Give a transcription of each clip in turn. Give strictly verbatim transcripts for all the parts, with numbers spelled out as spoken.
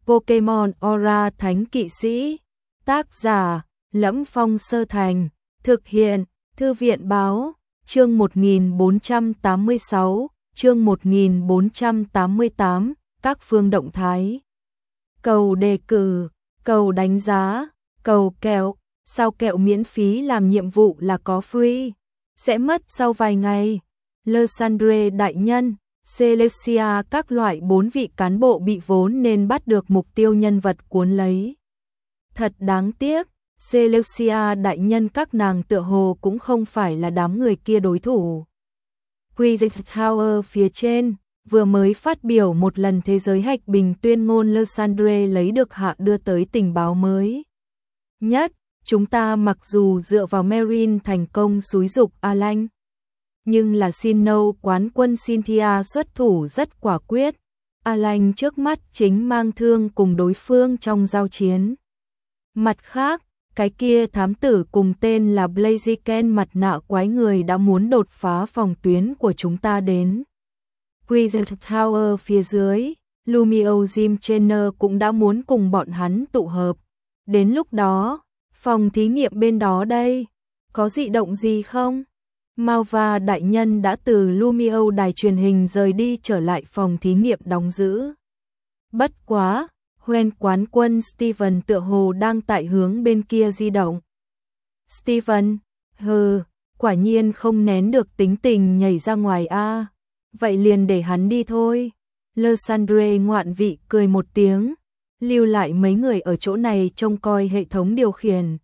Pokemon Aura Thánh Kỵ Sĩ. Tác giả: Lẫm Phong Sơ Thành. Thực hiện: Thư viện Báo. Chương một nghìn bốn trăm tám mươi sáu, chương một nghìn bốn trăm tám mươi tám, các phương động thái. Cầu đề cử, cầu đánh giá, cầu kẹo, sao kẹo miễn phí làm nhiệm vụ là có free, sẽ mất sau vài ngày. Lysandre đại nhân, Celestia các loại bốn vị cán bộ bị vốn nên bắt được mục tiêu nhân vật cuốn lấy. Thật đáng tiếc, Celestia đại nhân các nàng tựa hồ cũng không phải là đám người kia đối thủ. Prison Tower phía trên, vừa mới phát biểu một lần thế giới hạch bình tuyên ngôn Lysandre lấy được hạ đưa tới tình báo mới. Nhất, chúng ta mặc dù dựa vào Marine thành công xúi dục Alan, nhưng là Sinnoh quán quân Cynthia xuất thủ rất quả quyết. Alan trước mắt chính mang thương cùng đối phương trong giao chiến. Mặt khác, cái kia thám tử cùng tên là Blaziken mặt nạ quái người đã muốn đột phá phòng tuyến của chúng ta đến Prison Tower phía dưới. Lumio Jim Chenner cũng đã muốn cùng bọn hắn tụ hợp. Đến lúc đó, phòng thí nghiệm bên đó đây, có dị động gì không? Malva đại nhân đã từ Lumio đài truyền hình rời đi trở lại phòng thí nghiệm đóng giữ. Bất quá, Hoen quán quân Steven tựa hồ đang tại hướng bên kia di động. Steven, hừ, quả nhiên không nén được tính tình nhảy ra ngoài a. Vậy liền để hắn đi thôi. Lysandre ngoạn vị cười một tiếng, lưu lại mấy người ở chỗ này trông coi hệ thống điều khiển.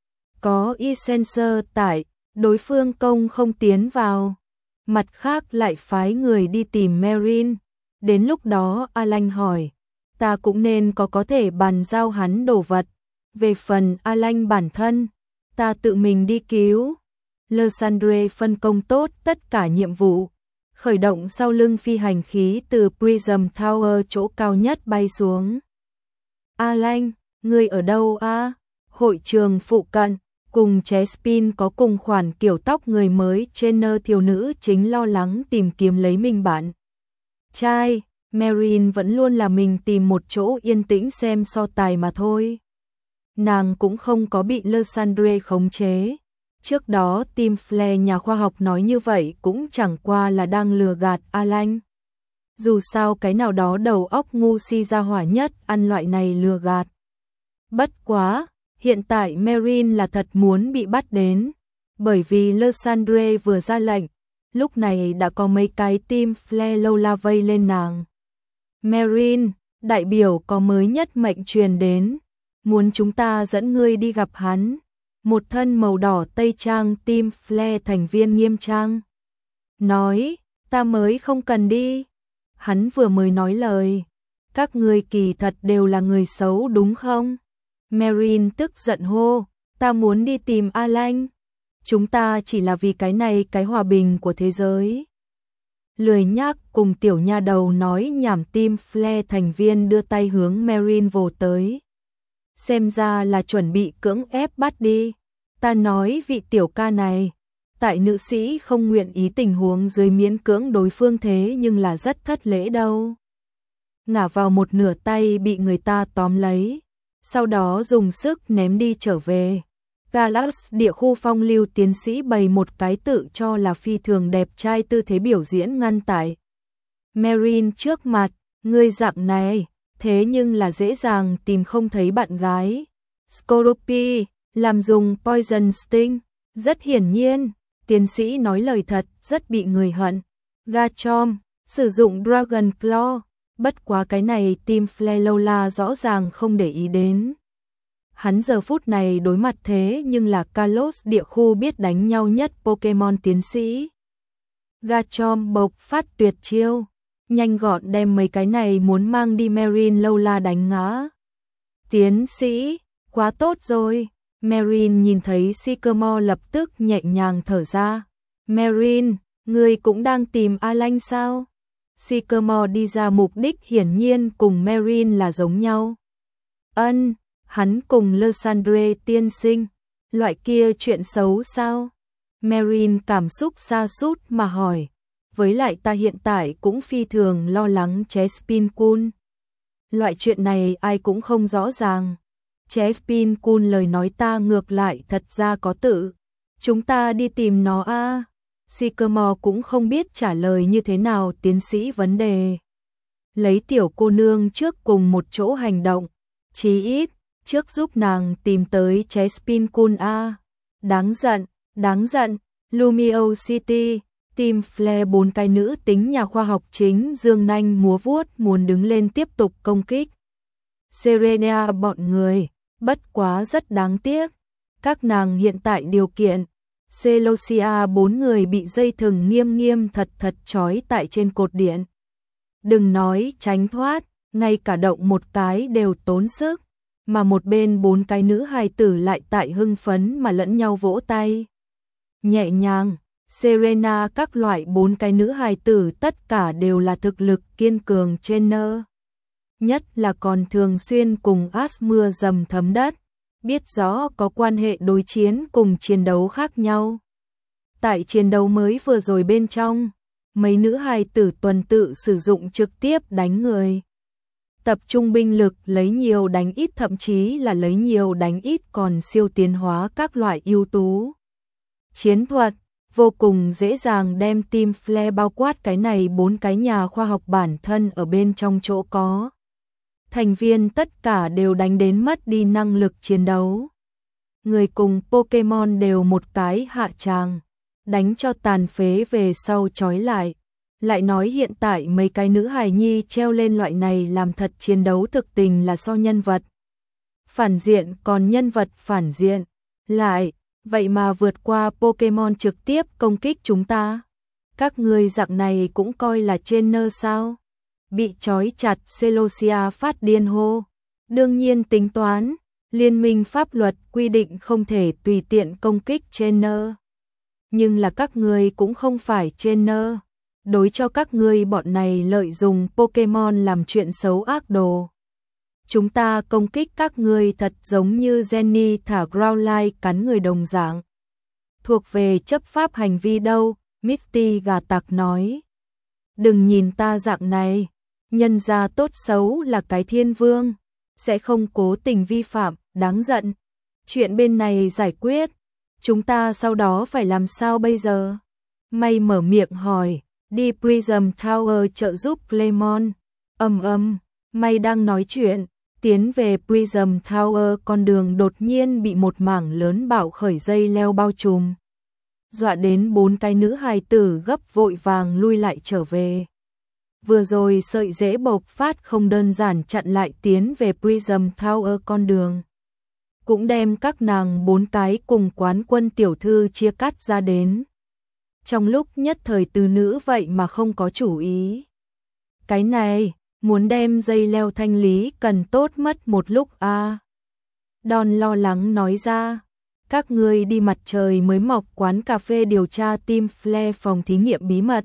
Có e-sensor tại, đối phương công không tiến vào. Mặt khác lại phái người đi tìm Marine. Đến lúc đó Alan hỏi, ta cũng nên có có thể bàn giao hắn đồ vật. Về phần Alan bản thân, ta tự mình đi cứu. Lysandre phân công tốt tất cả nhiệm vụ, khởi động sau lưng phi hành khí từ Prism Tower chỗ cao nhất bay xuống. Alan, ngươi ở đâu a? Hội trường phụ cận, cùng Chespin có cùng khoản kiểu tóc người mới Chenner thiếu nữ chính lo lắng tìm kiếm lấy mình bạn trai. Marine vẫn luôn là mình tìm một chỗ yên tĩnh xem so tài mà thôi. Nàng cũng không có bị Lysandre khống chế. Trước đó Tim Flare nhà khoa học nói như vậy cũng chẳng qua là đang lừa gạt Alan. Dù sao cái nào đó đầu óc ngu si ra hỏa nhất ăn loại này lừa gạt. Bất quá, hiện tại Marine là thật muốn bị bắt đến. Bởi vì Lysandre vừa ra lệnh, lúc này đã có mấy cái Tim Flare lâu la vây lên nàng. Marine, đại biểu có mới nhất mệnh truyền đến, muốn chúng ta dẫn ngươi đi gặp hắn. Một thân màu đỏ tây trang Tim Flare thành viên nghiêm trang nói, ta mới không cần đi. Hắn vừa mới nói lời, các ngươi kỳ thật đều là người xấu đúng không? Marine tức giận hô, ta muốn đi tìm Alan. Chúng ta chỉ là vì cái này cái hòa bình của thế giới. Lười nhác cùng tiểu nha đầu nói nhảm. Tim Flare thành viên đưa tay hướng Marine vồ tới. Xem ra là chuẩn bị cưỡng ép bắt đi. Ta nói vị tiểu ca này, tại nữ sĩ không nguyện ý tình huống dưới miễn cưỡng đối phương thế nhưng là rất thất lễ đâu. Ngả vào một nửa tay bị người ta tóm lấy, sau đó dùng sức ném đi trở về. Galax địa khu phong lưu tiến sĩ bày một cái tự cho là phi thường đẹp trai tư thế biểu diễn ngăn tại Marine trước mặt. Ngươi dạng này, thế nhưng là dễ dàng tìm không thấy bạn gái. Scorpy, làm dùng Poison Sting. Rất hiển nhiên, tiến sĩ nói lời thật, rất bị người hận. Garchomp, sử dụng Dragon Claw. Bất quá cái này Tim Flare lâu la rõ ràng không để ý đến. Hắn giờ phút này đối mặt thế nhưng là Kalos địa khu biết đánh nhau nhất Pokemon tiến sĩ. Garchomp bộc phát tuyệt chiêu, nhanh gọn đem mấy cái này muốn mang đi Marine lâu la đánh ngã. Tiến sĩ, quá tốt rồi. Marine nhìn thấy Sycamore lập tức nhẹ nhàng thở ra. Marine, ngươi cũng đang tìm Alan sao? Sycamore đi ra mục đích hiển nhiên cùng Marine là giống nhau. Ân, hắn cùng Lysandre tiên sinh, loại kia chuyện xấu sao? Marine cảm xúc sa sút mà hỏi. Với lại ta hiện tại cũng phi thường lo lắng Chespin Kun. Loại chuyện này ai cũng không rõ ràng. Chespin Kun lời nói ta ngược lại thật ra có tự. Chúng ta đi tìm nó a. À. Sycamore cũng không biết trả lời như thế nào tiến sĩ vấn đề. Lấy tiểu cô nương trước cùng một chỗ hành động. Chí ít, trước giúp nàng tìm tới Chespin Kun a. À. Đáng giận, đáng giận, Lumio City, Team Flare bốn cái nữ tính nhà khoa học chính dương nanh múa vuốt muốn đứng lên tiếp tục công kích. Serena bọn người, bất quá rất đáng tiếc. Các nàng hiện tại điều kiện, Celosia bốn người bị dây thừng nghiêm nghiêm thật thật trói tại trên cột điện. Đừng nói tránh thoát, ngay cả động một cái đều tốn sức, mà một bên bốn cái nữ hài tử lại tại hưng phấn mà lẫn nhau vỗ tay. Nhẹ nhàng, Serena các loại bốn cái nữ hài tử tất cả đều là thực lực kiên cường trainer. Nhất là còn thường xuyên cùng Ash mưa dầm thấm đất, biết rõ có quan hệ đối chiến cùng chiến đấu khác nhau. Tại chiến đấu mới vừa rồi bên trong, mấy nữ hài tử tuần tự sử dụng trực tiếp đánh người. Tập trung binh lực lấy nhiều đánh ít, thậm chí là lấy nhiều đánh ít còn siêu tiến hóa các loại ưu tú. Chiến thuật vô cùng dễ dàng đem Team Flare bao quát cái này bốn cái nhà khoa học bản thân ở bên trong chỗ có. Thành viên tất cả đều đánh đến mất đi năng lực chiến đấu. Người cùng Pokemon đều một cái hạ tràng, đánh cho tàn phế về sau trói lại. Lại nói hiện tại mấy cái nữ hài nhi treo lên loại này làm thật chiến đấu thực tình là so nhân vật phản diện còn nhân vật phản diện. Lại, vậy mà vượt qua Pokemon trực tiếp công kích chúng ta. Các người dạng này cũng coi là trainer sao? Bị trói chặt Celosia phát điên hô. Đương nhiên tính toán, liên minh pháp luật quy định không thể tùy tiện công kích trainer. Nhưng là các người cũng không phải trainer. Đối cho các ngươi bọn này lợi dụng Pokemon làm chuyện xấu ác đồ. Chúng ta công kích các ngươi thật giống như Jenny thả Growlithe cắn người đồng dạng. Thuộc về chấp pháp hành vi đâu, Misty gà tặc nói. Đừng nhìn ta dạng này, nhân gia tốt xấu là cái thiên vương, sẽ không cố tình vi phạm, đáng giận. Chuyện bên này giải quyết, chúng ta sau đó phải làm sao bây giờ? May mở miệng hỏi. Đi Prism Tower trợ giúp Clemon. Ầm ầm, May đang nói chuyện, tiến về Prism Tower con đường đột nhiên bị một mảng lớn bạo khởi dây leo bao trùm. Dọa đến bốn cái nữ hài tử gấp vội vàng lui lại trở về. Vừa rồi sợi rễ bộc phát không đơn giản chặn lại tiến về Prism Tower con đường. Cũng đem các nàng bốn cái cùng quán quân tiểu thư chia cắt ra đến. Trong lúc nhất thời từ nữ vậy mà không có chủ ý. Cái này, muốn đem dây leo thanh lý cần tốt mất một lúc a. À. Don lo lắng nói ra, các ngươi đi mặt trời mới mọc quán cà phê điều tra Team Flare phòng thí nghiệm bí mật.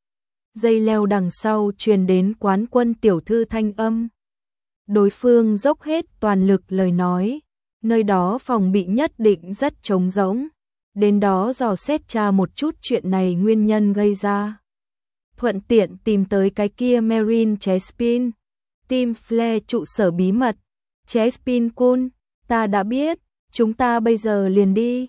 Dây leo đằng sau truyền đến quán quân tiểu thư thanh âm. Đối phương dốc hết toàn lực lời nói, nơi đó phòng bị nhất định rất trống rỗng. Đến đó dò xét tra một chút chuyện này nguyên nhân gây ra. Thuận tiện tìm tới cái kia Marine Chespin, Team Flare trụ sở bí mật. Chespin Kun, ta đã biết, chúng ta bây giờ liền đi.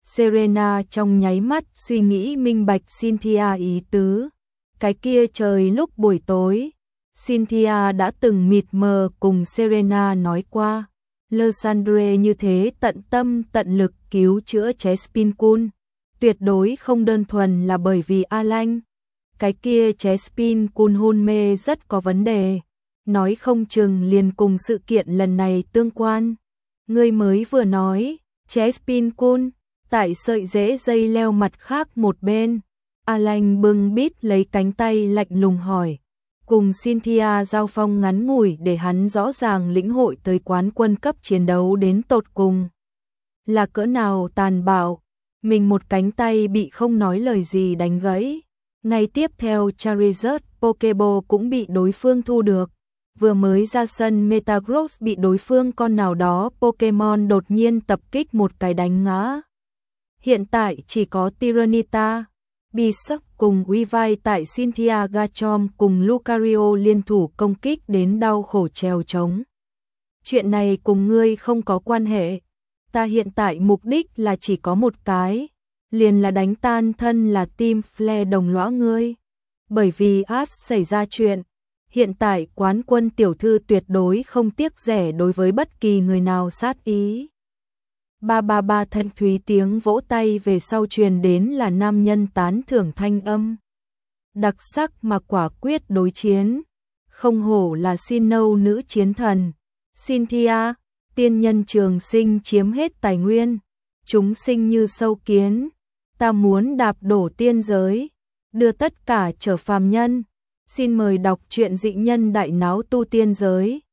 Serena trong nháy mắt suy nghĩ minh bạch Cynthia ý tứ. Cái kia trời lúc buổi tối, Cynthia đã từng mịt mờ cùng Serena nói qua. Lysandre như thế tận tâm tận lực cứu chữa Chespin Kun, tuyệt đối không đơn thuần là bởi vì Alan. Cái kia Chespin Kun hôn mê rất có vấn đề, nói không chừng liền cùng sự kiện lần này tương quan. Ngươi mới vừa nói, Chespin Kun, tại sợi rễ dây leo mặt khác một bên. Alan bưng bít lấy cánh tay lạnh lùng hỏi. Cùng Cynthia giao phong ngắn ngủi để hắn rõ ràng lĩnh hội tới quán quân cấp chiến đấu đến tột cùng. Là cỡ nào tàn bạo, mình một cánh tay bị không nói lời gì đánh gãy. Ngay tiếp theo Charizard Pokeball cũng bị đối phương thu được. Vừa mới ra sân Metagross bị đối phương con nào đó Pokemon đột nhiên tập kích một cái đánh ngã. Hiện tại chỉ có Tyranitar, Bishop cùng uy vai tại Cynthia Gachom cùng Lucario liên thủ công kích đến đau khổ trèo trống. Chuyện này cùng ngươi không có quan hệ. Ta hiện tại mục đích là chỉ có một cái, liền là đánh tan thân là Tim Flair đồng lõa ngươi. Bởi vì Ash xảy ra chuyện, hiện tại quán quân tiểu thư tuyệt đối không tiếc rẻ đối với bất kỳ người nào sát ý. Ba ba ba thanh thúy tiếng vỗ tay về sau truyền đến là nam nhân tán thưởng thanh âm. Đặc sắc mà quả quyết đối chiến, không hổ là xin nâu nữ chiến thần. Cynthia, tiên nhân trường sinh chiếm hết tài nguyên, chúng sinh như sâu kiến, ta muốn đạp đổ tiên giới, đưa tất cả trở phàm nhân. Xin mời đọc truyện Dị Nhân Đại Náo Tu Tiên Giới.